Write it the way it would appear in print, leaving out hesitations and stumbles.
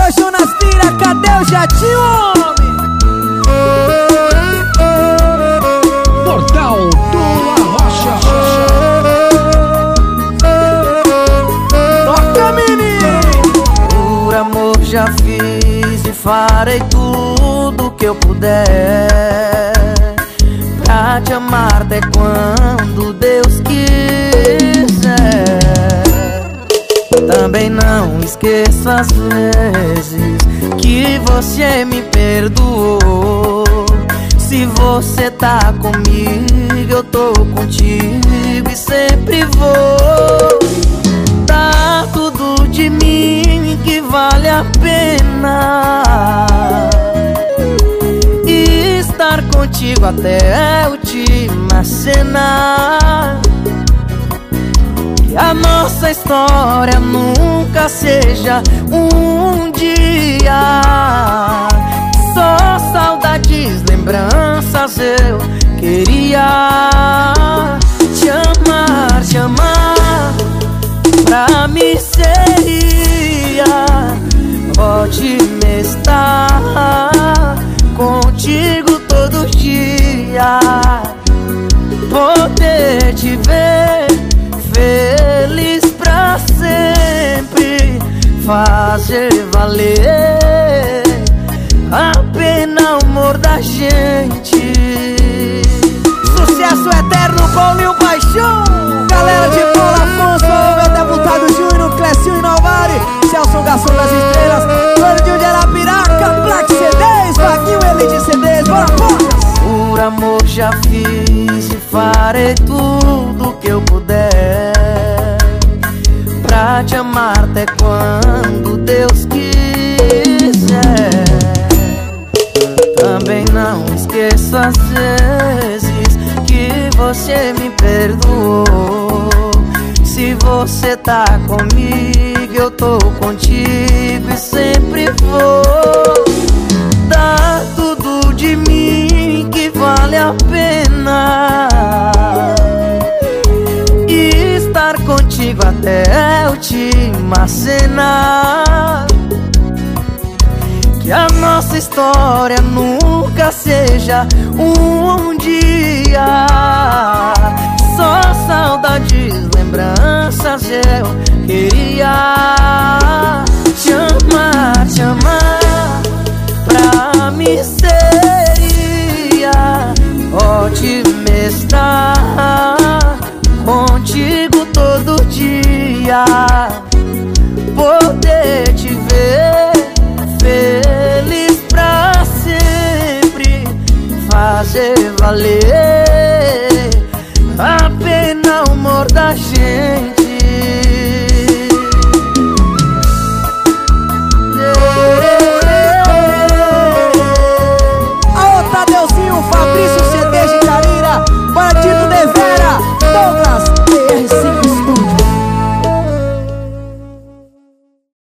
Alô, Jonas Lira, cadê o jatinho, homem? Portal do Arrocha. Toca, menino! Por amor já fiz e farei tudo que eu puder pra te amar até quando Deus quiser. Também não esqueço as vezes que você me perdoou. Se você tá comigo, eu tô contigo e sempre vou dar tudo de mim que vale a pena e estar contigo até a última cena. Que a nossa história nunca seja um dia só saudades, lembranças. Eu queria te amar, pra mim seria ótimo estar contigo todo dia, poder te ver feliz pra sempre, fazer valer a pena o amor da gente. Sucesso eterno, Paulinho Paixão. Galera de Paulo Afonso, meu deputado Júnior, Clécio Inovari, Celso Garçom das Estrelas, Clânio de Arapiraca, Black CDs, Vaguinho Elite CDs, bora porra! Por amor já fiz e farei tudo que eu puder pra te amar até quando Deus quiser. Também não esqueço as vezes que você me perdoou. Se você tá comigo, eu tô contigo e sempre vou dar tudo de mim que vale a pena e estar contigo até a última cena. Que a nossa história nunca seja um dia só saudades, lembranças. Eu queria te amar, pra mim seria ótimo estar contigo todo dia, poder te ver feliz pra sempre, fazer valer a pena o amor da gente.